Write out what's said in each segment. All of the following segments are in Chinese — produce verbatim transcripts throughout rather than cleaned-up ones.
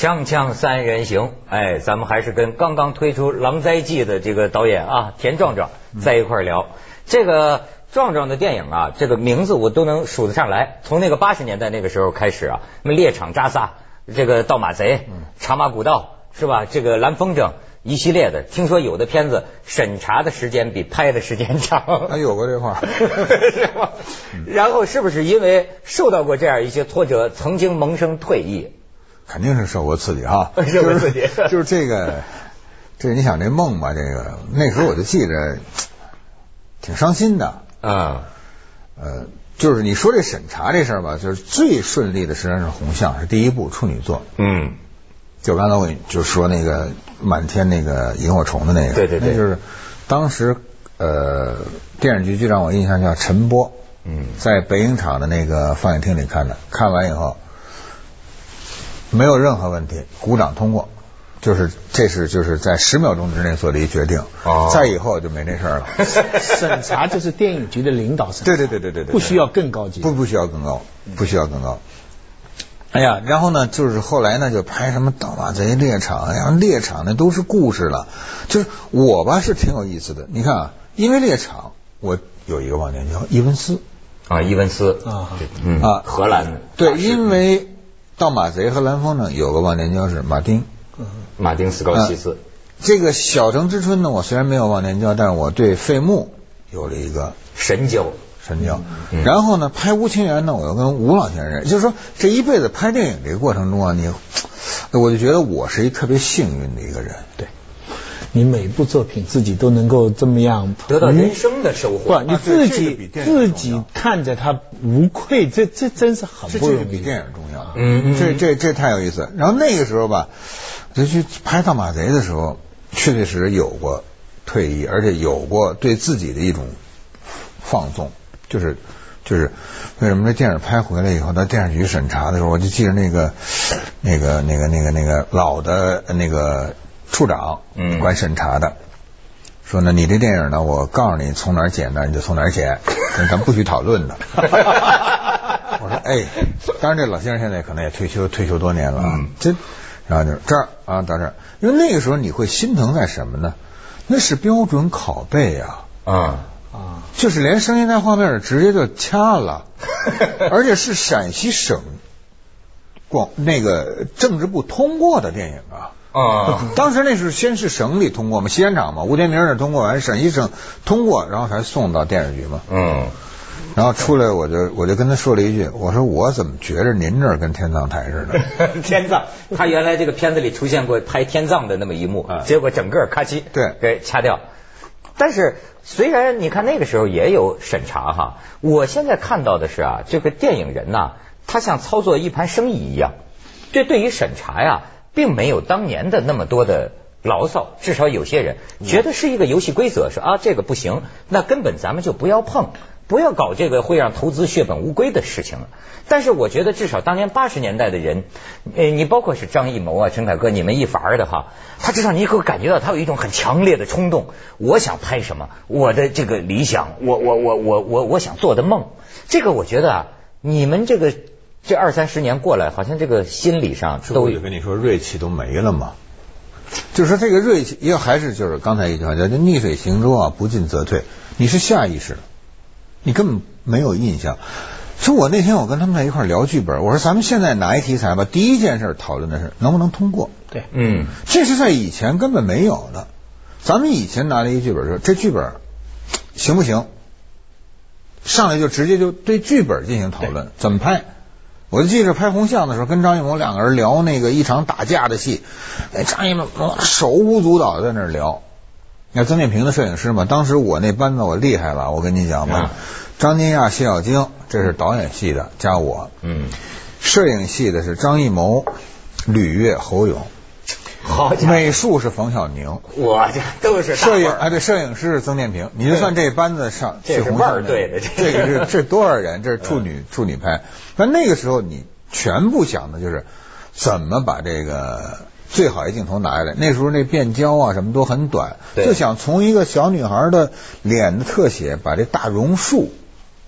锵锵三人行，哎，咱们还是跟刚刚推出《狼灾记》的这个导演啊田壮壮在一块儿聊。这个壮壮的电影啊，这个名字我都能数得上来。从那个八十年代那个时候开始啊，什么猎场扎萨，这个盗马贼，茶马古道是吧？这个蓝风筝一系列的，听说有的片子审查的时间比拍的时间长。 还有过这话是吧？然后是不是因为受到过这样一些挫折，曾经萌生退役？ 肯定是受过刺激哈， 受过刺激， 就是就是这个，这你想这梦吧，这个那时候我就记着挺伤心的啊，呃，就是你说这审查这事儿吧，就是最顺利的实际上是红象，是第一部处女作，嗯，就刚才我就说那个满天那个萤火虫的那个， 对对对， 那就是当时呃电视剧就让我印象叫晨播，嗯，在北影厂的那个放映厅里看的，看完以后。没有任何问题，鼓掌通过，就是这是就是在十秒钟之内做的一决定，哦，再以后就没这事儿了。 审查就是电影局的领导审查， 对对对对对对， 不需要更高级， 不不需要更高，不需要更高。哎呀，然后呢，就是后来呢，就拍什么盗马贼猎场，哎呀，猎场那都是故事了。就是我吧是挺有意思的，你看啊，因为猎场，我有一个忘年交伊文斯啊，伊文斯啊，嗯啊，荷兰的对，因为。盗马贼和蓝风筝有个忘年交是马丁， 马丁斯高西斯、呃。 这个小城之春呢，我虽然没有忘年交，但是我对费穆有了一个神交， 神交。嗯、然后呢，拍吴清源呢，我又跟吴老先生，就是说这一辈子拍电影这个过程中啊，你，我就觉得我是一特别幸运的一个人。 对。你每部作品自己都能够这么样得到人生的收获， 不，你自己、啊、自己看着它无愧，这这真是很不容易。 这比电影重要，嗯，这这这太有意思。然后那个时候吧，就去拍盗马贼的时候，确确实实有过退役，而且有过对自己的一种放纵，就是就是为什么这电影拍回来以后，到电视局审查的时候，我就记得那个那个那个那个那个老的那个。处长，嗯，管审查的，说呢，你这电影呢，我告诉你从哪儿剪的，你就从哪儿剪，咱不许讨论的。我说，哎，当然这老先生现在可能也退休，退休多年了，嗯，这，然后就这儿啊，到这儿，因为那个时候你会心疼在什么呢？那是标准拷贝啊，啊啊，就是连声音带画面直接就掐了，而且是陕西省广那个政治部通过的电影啊。啊，当时那是先是省里通过嘛，西安场嘛，吴天明那通过完，陕西省通过，然后才送到电视局嘛。嗯，然后出来我就我就跟他说了一句，我说我怎么觉着您这儿跟天葬台似的？天葬，他原来这个片子里出现过拍天葬的那么一幕，啊、结果整个咔嚓对给掐掉。但是虽然你看那个时候也有审查哈，我现在看到的是啊，这个电影人呐、啊，他像操作一盘生意一样，这对于审查呀。并没有当年的那么多的牢骚，至少有些人觉得是一个游戏规则，说啊这个不行，那根本咱们就不要碰，不要搞这个会让投资血本无归的事情了。但是我觉得至少当年八十年代的人，呃，你包括是张艺谋啊、陈凯歌，你们一伐儿的哈，他至少你会感觉到他有一种很强烈的冲动，我想拍什么，我的这个理想，我我我我我我想做的梦，这个我觉得啊，你们这个。这二三十年过来，好像这个心理上都我就跟你说，锐气都没了嘛。就是说这个锐气，也还是就是刚才一句话叫“逆水行舟啊，不进则退”。你是下意识的，你根本没有印象。说我那天我跟他们在一块聊剧本，我说咱们现在拿一题材吧，第一件事讨论的是能不能通过。 对， 嗯，这是在以前根本没有的。咱们以前拿了一剧本说，这剧本行不行？上来就直接就对剧本进行讨论，怎么拍？我就记着拍红象的时候，跟张艺谋两个人聊那个一场打架的戏，哎，张艺谋手舞足蹈在那儿聊。那曾建平的摄影师嘛，当时我那班子我厉害了，我跟你讲吧，啊、张金亚、谢小晶，这是导演系的加我，嗯，摄影系的是张艺谋、吕越、侯勇。 好， 美术是冯小宁， 我这都是摄影啊，对，摄影师是曾建平。你就算这班子上， 这是腕儿队的， 这个是这多少人？这是处女处女拍。那那个时候你全部想的就是怎么把这个最好一镜头拿下来。那时候那变焦啊什么都很短，就想从一个小女孩的脸的特写，把这大榕树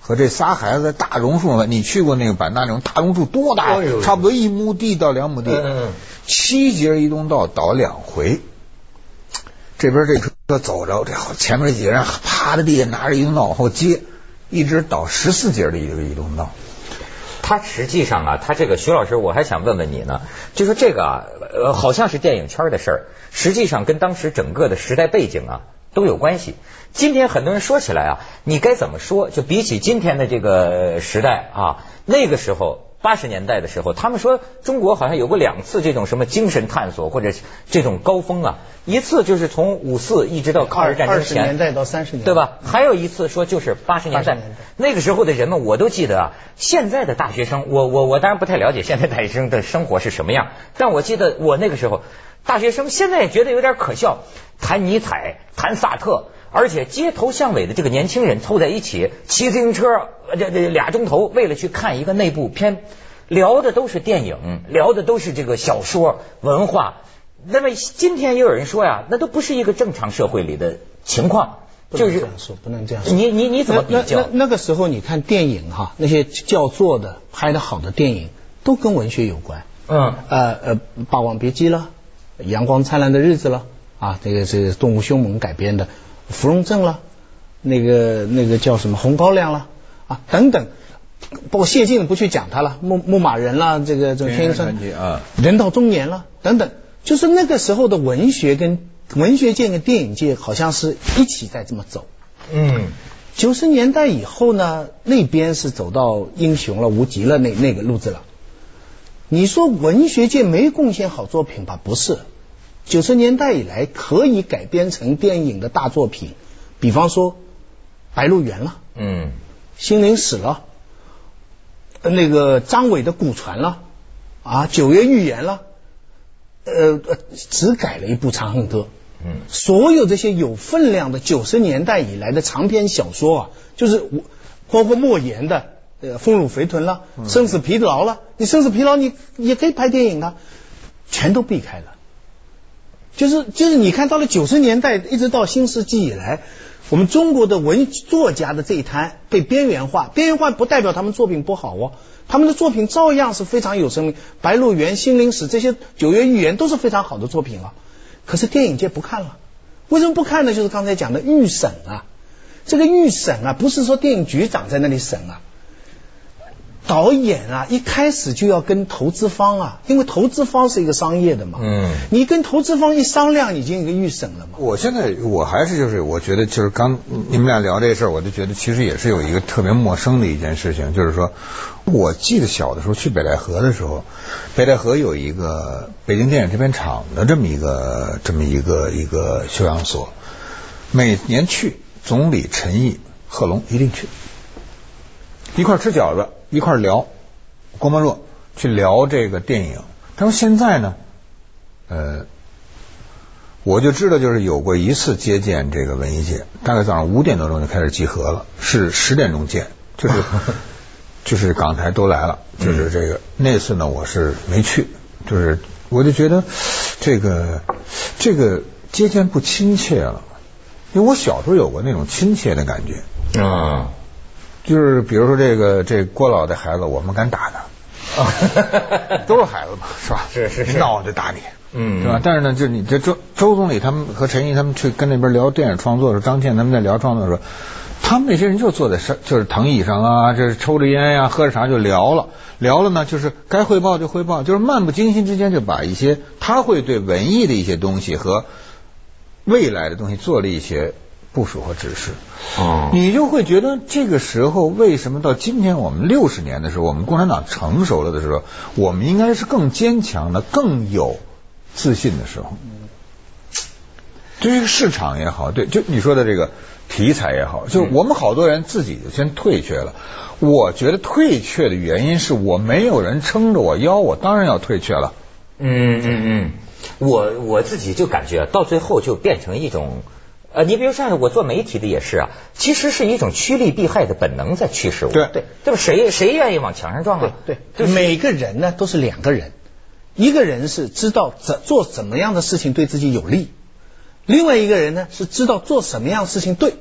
和这仨孩子在大榕树上，你去过那个版纳那种大榕树多大？哦、差不多一亩地到两亩地，嗯、七节移动道倒两回。这边这车走着，这前面几个人趴在地下拿着移动道往后接，一直倒十四节的一个移动道。 他实际上啊，他这个徐老师，我还想问问你呢，就说这个啊，呃，好像是电影圈的事儿，实际上跟当时整个的时代背景啊都有关系。今天很多人说起来啊，你该怎么说？就比起今天的这个时代啊，那个时候八十年代的时候，他们说中国好像有过两次这种什么精神探索或者这种高峰啊，一次就是从五四一直到抗日战争前， 二十年代到三十年代， 对吧？还有一次说就是八十年代，那个时候的人们我都记得啊。现在的大学生，我我我当然不太了解现在大学生的生活是什么样，但我记得我那个时候大学生现在也觉得有点可笑，谈尼采，谈萨特。而且街头巷尾的这个年轻人凑在一起，骑自行车这这俩钟头，为了去看一个内部片，聊的都是电影，聊的都是这个小说文化。那么今天也有人说呀，那都不是一个正常社会里的情况，就是这样说，不能这样说。 你你你怎么比较？ 那那那个时候你看电影哈，那些叫座的拍的好的电影都跟文学有关。嗯呃呃，《霸王别姬》了，《阳光灿烂的日子》了啊，这个是动物凶猛改编的。芙蓉镇了，那个那个叫什么红高粱了啊等等，包括谢晋不去讲他了，牧牧马人了，这个这个天生啊，人到中年了等等，就是那个时候的文学跟文学界跟电影界好像是一起在这么走。嗯，九十年代以后呢，那边是走到英雄了、无极了那那个路子了。你说文学界没贡献好作品吧？不是。九十年代以来可以改编成电影的大作品，比方说《白鹿原》了，嗯，《心灵史》了，那个张伟的《古船》了，啊，《九月预言》了，呃，只改了一部《长恨歌》。嗯，所有这些有分量的九十年代以来的长篇小说啊，就是包括莫言的呃《丰乳肥臀》了，《生死疲劳》了，你《生死疲劳》你也可以拍电影啊，全都避开了。就是就是你看到了九十年代一直到新世纪以来，我们中国的文作家的这一摊被边缘化，边缘化不代表他们作品不好哦，他们的作品照样是非常有生命，《白鹿原》《心灵史》这些《九月预言》都是非常好的作品啊。可是电影界不看了，为什么不看呢？就是刚才讲的预审啊，这个预审啊，不是说电影局长在那里审啊。导演啊，一开始就要跟投资方啊，因为投资方是一个商业的嘛，嗯，你跟投资方一商量，已经有一个预审了嘛。 我现在我还是就是，我觉得就是刚你们俩聊这事儿，我就觉得其实也是有一个特别陌生的一件事情，就是说，我记得小的时候去北戴河的时候，北戴河有一个北京电影制片厂的这么一个这么一个一个修养所，每年去，总理陈毅、贺龙一定去，一块吃饺子。一块聊郭沫若去聊这个电影。他说现在呢呃我就知道就是有过一次接见这个文艺界，大概早上五点多钟就开始集合了，是十点钟见，就是就是港台都来了，就是这个、嗯、那次呢我是没去，就是我就觉得这个这个接见不亲切了，因为我小时候有过那种亲切的感觉啊。就是比如说这个这郭老的孩子，我们敢打他，都是孩子嘛，是吧？ 是是是， 闹就打你，嗯，对吧？但是呢，就是你这周周总理他们和陈毅他们去跟那边聊电影创作的时候，张倩他们在聊创作的时候，他们那些人就坐在上就是藤椅上啊，这是抽着烟呀、啊，喝着茶就聊了，聊了呢，就是该汇报就汇报，就是漫不经心之间就把一些他会对文艺的一些东西和未来的东西做了一些部署和指示。哦，你就会觉得这个时候为什么到今天我们六十年的时候，我们共产党成熟了的时候，我们应该是更坚强的、更有自信的时候。对这个市场也好，对就你说的这个题材也好，就我们好多人自己就先退却了。我觉得退却的原因是我没有人撑着我腰，我当然要退却了。 嗯嗯嗯，我我自己就感觉到最后就变成一种。呃，你比如像我做媒体的也是啊，其实是一种趋利避害的本能在驱使我。 对对，对吧？谁谁愿意往墙上撞啊？ 对对，就是每个人呢都是两个人，一个人是知道怎做怎么样的事情对自己有利，另外一个人呢是知道做什么样的事情对，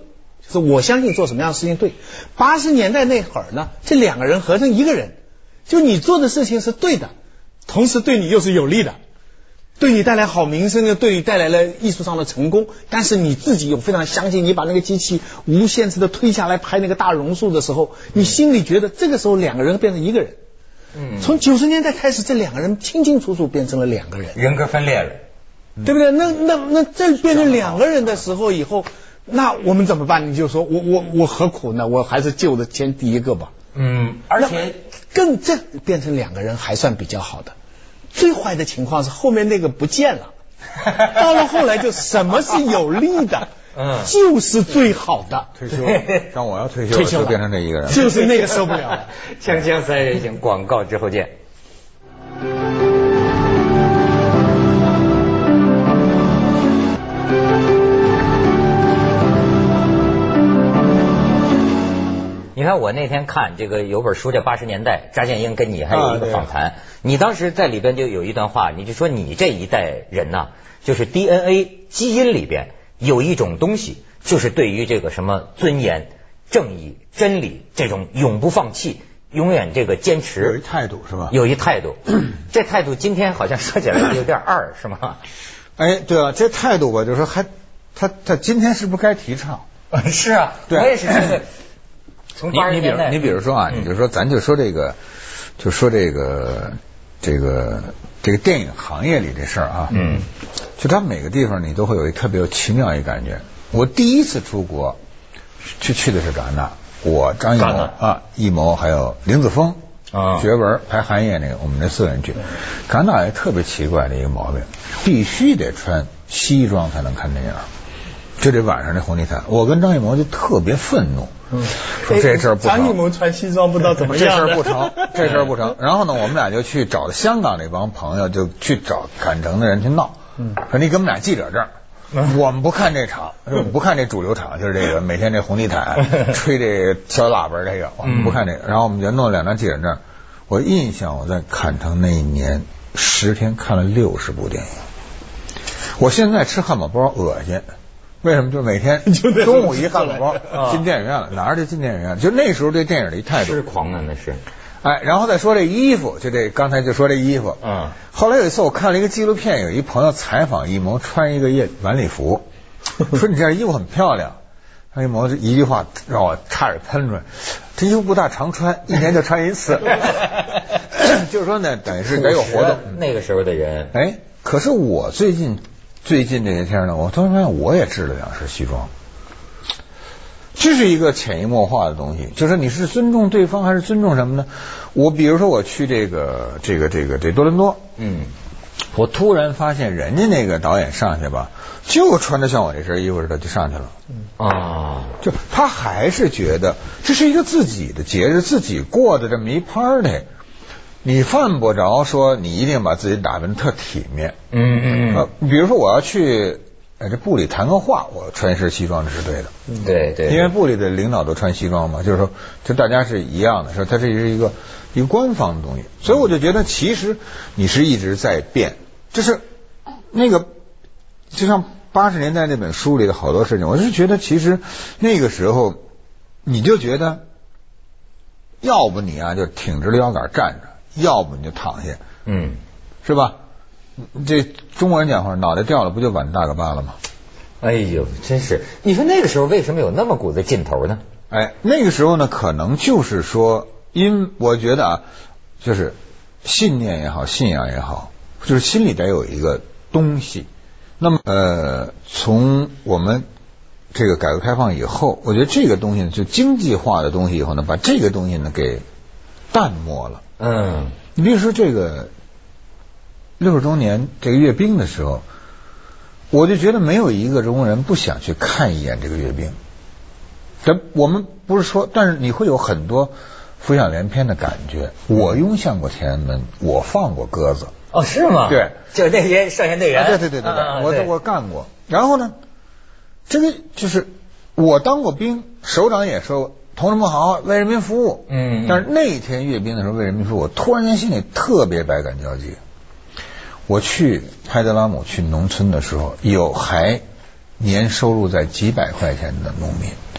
就是我相信做什么样的事情对。八十年代那会儿呢，这两个人合成一个人，就你做的事情是对的，同时对你又是有利的，对你带来好名声的，对你带来了艺术上的成功，但是你自己又非常相信，你把那个机器无限制的推下来拍那个大榕树的时候，你心里觉得这个时候两个人变成一个人。嗯，从九十年代开始，这两个人清清楚楚变成了两个人， 人格分裂了， 对不对？那那那这变成两个人的时候以后，那我们怎么办？你就说我我我何苦呢？我还是救的先第一个吧。 嗯，而且更这变成两个人还算比较好的。最坏的情况是后面那个不见了，到了后来就什么是有利的，嗯，就是最好的。 退休，像我要退休，退休就变成这一个人， 就是那个受不了了。 锵锵三人行，广告之后见。你看我那天看这个有本书叫《八十年代》，查建英跟你还有一个访谈，啊、你当时在里边就有一段话，你就说你这一代人呐、啊，就是 D N A 基因里边有一种东西，就是对于这个什么尊严、正义、真理这种永不放弃，永远这个坚持， 有一态度是吧？ 有一态度，这态度今天好像说起来有点二，是吗？ 哎，对啊，这态度吧，就是说还他他今天是不是该提倡？ 是啊，对，我也是觉得。从你你比如你比如说啊，嗯、你就说咱就说这个，就说这个这个这个电影行业里这事儿啊，嗯，就它每个地方你都会有一特别有奇妙一感觉。我第一次出国去去的是戛纳，我张艺谋啊，艺谋还有林子峰啊，学文排寒夜那个，我们这四个人去。戛纳也特别奇怪的一个毛病，必须得穿西装才能看电影。就这晚上那红地毯，我跟张艺谋就特别愤怒。嗯，说这事儿不成。 张艺谋穿西装不知道怎么样。 这事儿不成，这事儿不成。然后呢，我们俩就去找香港那帮朋友，就去找坎城的人去闹。嗯，说你给我们俩记者证，嗯、我们不看这场，我们不看这主流场，就是这个每天这红地毯吹这小喇叭这个，我们不看这个。然后我们就弄了两张记者证。我印象我在坎城那一年十天看了六十部电影。我现在吃汉堡包恶心。为什么？就每天中午一汉堡包进电影院了，哪儿就进电影院？就那时候对电影的一态度， 痴狂啊那是。 哎，然后再说这衣服，就这刚才就说这衣服，嗯。后来有一次我看了一个纪录片，有一朋友采访艺谋穿一个夜晚礼服，说你这件衣服很漂亮。张艺谋这一句话让我差点喷出来，这衣服不大常穿，一年就穿一次。就是说呢，等于是得有活动。 那个时候的人， 哎，可是我最近。最近这些天呢，我突然发现我也制了两身西装，这是一个潜移默化的东西，就是你是尊重对方还是尊重什么呢？我比如说我去这个这个这个这多伦多，嗯，我突然发现人家那个导演上去吧，就穿着像我这身衣服似的就上去了，啊，就他还是觉得这是一个自己的节日，自己过的这么一 party。你犯不着说你一定把自己打扮特体面，嗯嗯呃，比如说我要去哎这部里谈个话，我穿一身西装这是对的， 对对， 因为部里的领导都穿西装嘛，就是说就大家是一样的，说它这是一个一个官方的东西，所以我就觉得其实你是一直在变，就是那个就像八十年代那本书里的好多事情，我是觉得其实那个时候你就觉得，要不你啊就挺直了腰杆站着。要不你就躺下，嗯，是吧？这中国人讲话，脑袋掉了不就碗大个疤了吗？ 哎呦，真是！你说那个时候为什么有那么股子劲头呢？ 哎，那个时候呢，可能就是说，因我觉得啊，就是信念也好，信仰也好，就是心里得有一个东西。那么呃，从我们这个改革开放以后，我觉得这个东西呢，就经济化的东西以后呢，把这个东西呢给淡漠了。嗯，你比如说这个六十周年这个阅兵的时候，我就觉得没有一个中国人不想去看一眼这个阅兵。这我们不是说，但是你会有很多浮想联翩的感觉。我拥向过天安门，我放过鸽子。 哦，是吗？ 对， 就那些少先队员。 啊、对对对对对，啊、我对我干过。然后呢，这个就是我当过兵，首长也说。同志们好，为人民服务。嗯，但是那一天阅兵的时候，为人民服务，我突然间心里特别百感交集。我去海德拉姆去农村的时候，有还年收入在几百块钱的农民，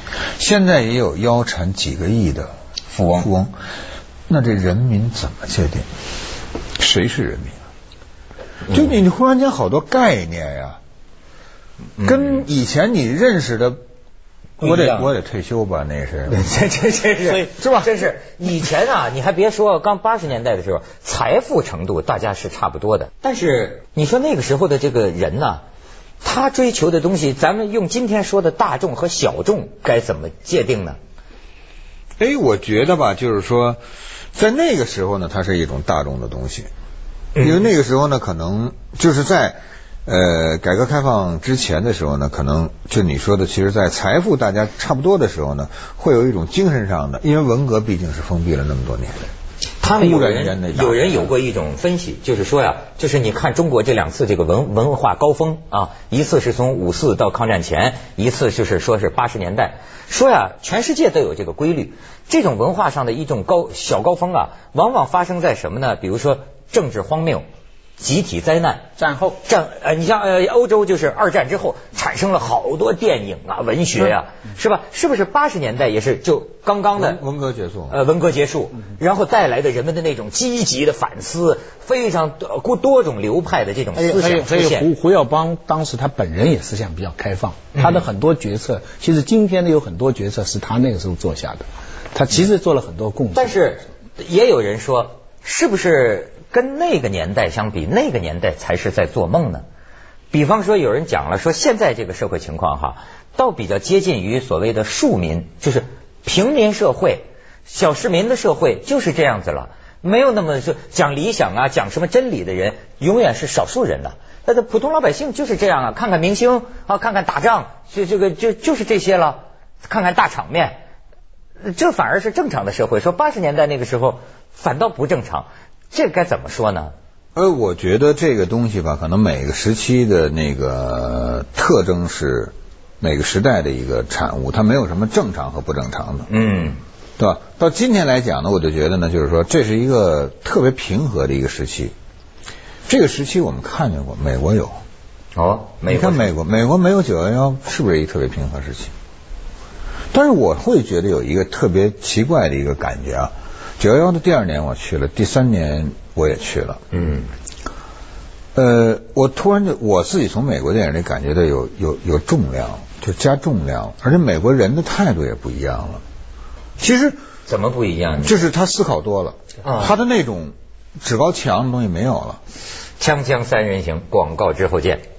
现在也有腰缠几个亿的富翁，富翁，那这人民怎么界定？谁是人民？就你，你忽然间好多概念呀，跟以前你认识的。我得我得退休吧，那是这这这是是吧？ 真是以前啊，你还别说，刚八十年代的时候，财富程度大家是差不多的。但是你说那个时候的这个人呢，他追求的东西，咱们用今天说的大众和小众该怎么界定呢？ 哎，我觉得吧，就是说，在那个时候呢，它是一种大众的东西，因为那个时候呢，可能就是在。呃，改革开放之前的时候呢，可能就你说的，其实在财富大家差不多的时候呢，会有一种精神上的，因为文革毕竟是封闭了那么多年。 他们有人有人有过一种分析，就是说呀，就是你看中国这两次这个文文化高峰啊，一次是从五四到抗战前，一次就是说是八十年代，说呀，全世界都有这个规律，这种文化上的一种高小高峰啊，往往发生在什么呢？比如说政治荒谬。集体灾难， 战后战呃，你像呃欧洲就是二战之后产生了好多电影啊、文学呀、啊，嗯、是吧？是不是八十年代也是就刚刚的文革结束？ 呃，文革结束，然后带来的人们的那种积极的反思，非常多多种流派的这种思想出现。 胡胡耀邦当时他本人也思想比较开放，他的很多决策，其实今天的有很多决策是他那个时候做下的，他其实做了很多贡献。 但是也有人说，是不是？跟那个年代相比，那个年代才是在做梦呢。比方说，有人讲了说，现在这个社会情况哈，倒比较接近于所谓的庶民，就是平民社会、小市民的社会，就是这样子了。没有那么说讲理想啊、讲什么真理的人，永远是少数人了。那的普通老百姓就是这样啊，看看明星啊，看看打仗，就这个就就是这些了，看看大场面，这反而是正常的社会。说八十年代那个时候反倒不正常。这该怎么说呢？ 呃，我觉得这个东西吧，可能每个时期的那个特征是每个时代的一个产物，它没有什么正常和不正常的， 嗯， 对吧？到今天来讲呢，我就觉得呢，就是说这是一个特别平和的一个时期。这个时期我们看见过，美国有哦， 美国你看美国，美国没有九幺幺，是不是一个特别平和时期？但是我会觉得有一个特别奇怪的一个感觉啊。九幺幺的第二年我去了，第三年我也去了。 嗯， 呃，我突然就我自己从美国电影里感觉到有有有重量，就加重量，而且美国人的态度也不一样了。其实怎么不一样？ 就是他思考多了，啊、他的那种趾高气扬的东西没有了。 锵锵三人行，广告之后见。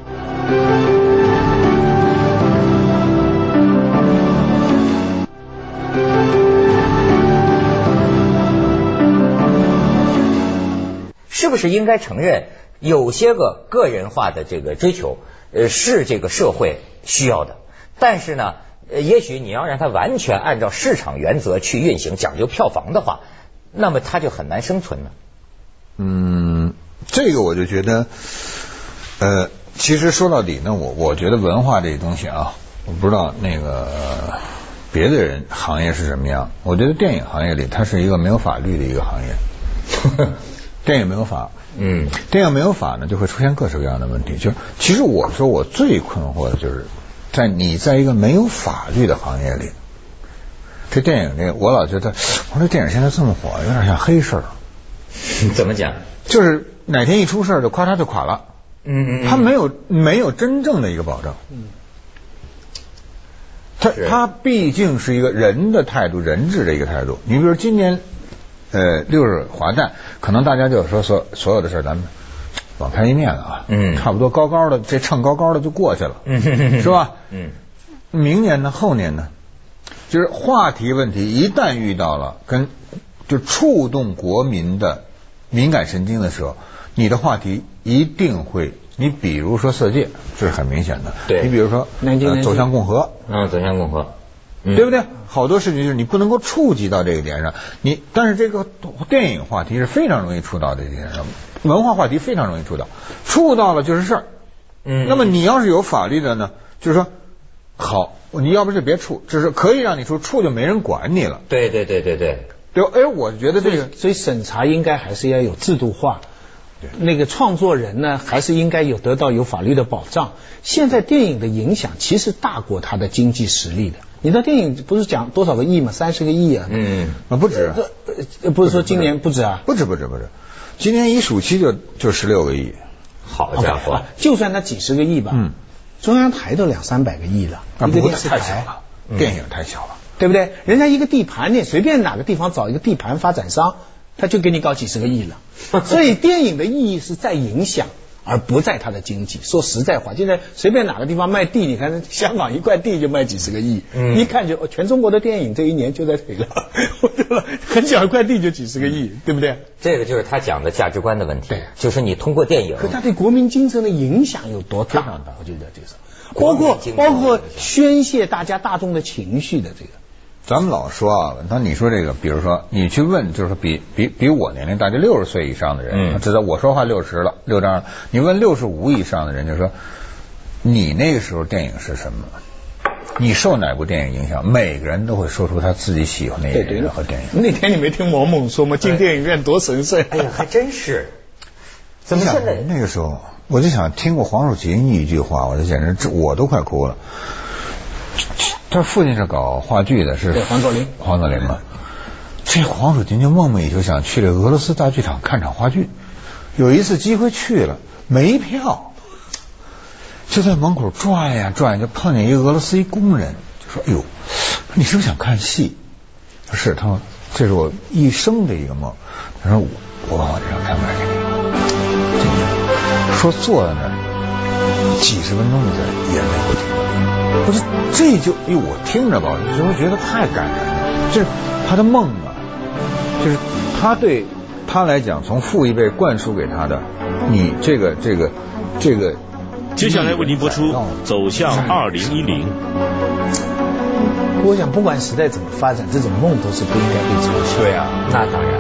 是不是应该承认有些个个人化的这个追求，呃，是这个社会需要的？但是呢，呃，也许你要让它完全按照市场原则去运行，讲究票房的话，那么它就很难生存了。 嗯，这个我就觉得，呃，其实说到底呢，我我觉得文化这东西啊，我不知道那个别的人行业是什么样。我觉得电影行业里它是一个没有法律的一个行业。电影没有法， 嗯， 电影没有法呢，就会出现各式各样的问题。就是其实我说我最困惑的就是，在你在一个没有法律的行业里，这电影这我老觉得，我说电影现在这么火，有点像黑市。 怎么讲？ 就是哪天一出事就咵嚓就垮了。 嗯嗯， 他没有没有真正的一个保证。嗯，他他毕竟是一个人的态度，人治的一个态度。你比如今年。呃，六日华诞，可能大家就说所所有的事咱们网开一面了啊， 嗯， 差不多高高的这秤高高的就过去了， 嗯， 是吧？ 嗯， 明年呢，后年呢，就是话题问题一旦遇到了跟就触动国民的敏感神经的时候，你的话题一定会，你比如说色戒，这是很明显的， 对， 你比如说、呃、走向共和， 嗯，走向共和。嗯、 对不对？好多事情就是你不能够触及到这个点上，你但是这个电影话题是非常容易触到这个点上，文化话题非常容易触到，触到了就是事儿。 嗯， 那么你要是有法律的呢，就是说好，你要不是别触，就是可以让你触，触就没人管你了。 对对对对对， 对，哎，我觉得这个， 所以审查应该还是要有制度化。那个创作人呢，还是应该有得到有法律的保障。现在电影的影响其实大过他的经济实力的。 你的电影不是讲多少个亿吗？三十个亿啊！ 嗯，啊不止， 这不是说今年不止啊？ 不止不止不止，今年一暑期就就十六个亿。 好家伙， 就算它几十个亿吧，嗯，中央台都两三百个亿了，一个电视台太小了，电影太小了， 对不对？人家一个地盘，你随便哪个地方找一个地盘发展商，他就给你搞几十个亿了。所以电影的意义是在影响，而不在它的经济。说实在话，现在随便哪个地方卖地，你看香港一块地就卖几十个亿，嗯，一看就全中国的电影这一年就在赔了，对吧？很小一块地就几十个亿，对不对？ 这个就是他讲的价值观的问题，对，就是你通过电影， 可他对国民精神的影响有多大？我觉得这个是，包括包括宣泄大家大众的情绪的这个。 咱们老说啊，当你说这个，比如说你去问，就是说比比比我年龄大，就六十岁以上的人，嗯，知道我说话六十了，六张了。你问六十五以上的人，就说你那个时候电影是什么？你受哪部电影影响？每个人都会说出他自己喜欢的演员和电影。 那天你没听某某说吗？进电影院多神圣！ 哎呀，还真是。怎么现在那个时候，我就想听过黄蜀芹一句话，我就简直我都快哭了。他父亲是搞话剧的，是黄佐临， 黄佐临嘛。这黄蜀芹就梦寐以求想去这俄罗斯大剧场看场话剧，有一次机会去了，没票，就在门口转呀转，就碰见一个俄罗斯一工人，就说：“哎呦，你是不是想看戏？”是，他说：“这是我一生的一个梦。”他说：“我我把我这张票买给你。”说坐在那儿几十分钟就在眼泪不停。不是，这就哎，我听着吧，有时候觉得太感人了。这是他的梦啊，就是他对他来讲，从父一辈灌输给他的，你这个这个这个。 接下来为您播出《走向二零一零》。 我想，不管时代怎么发展，这种梦都是不应该被遮羞。 对啊，那当然。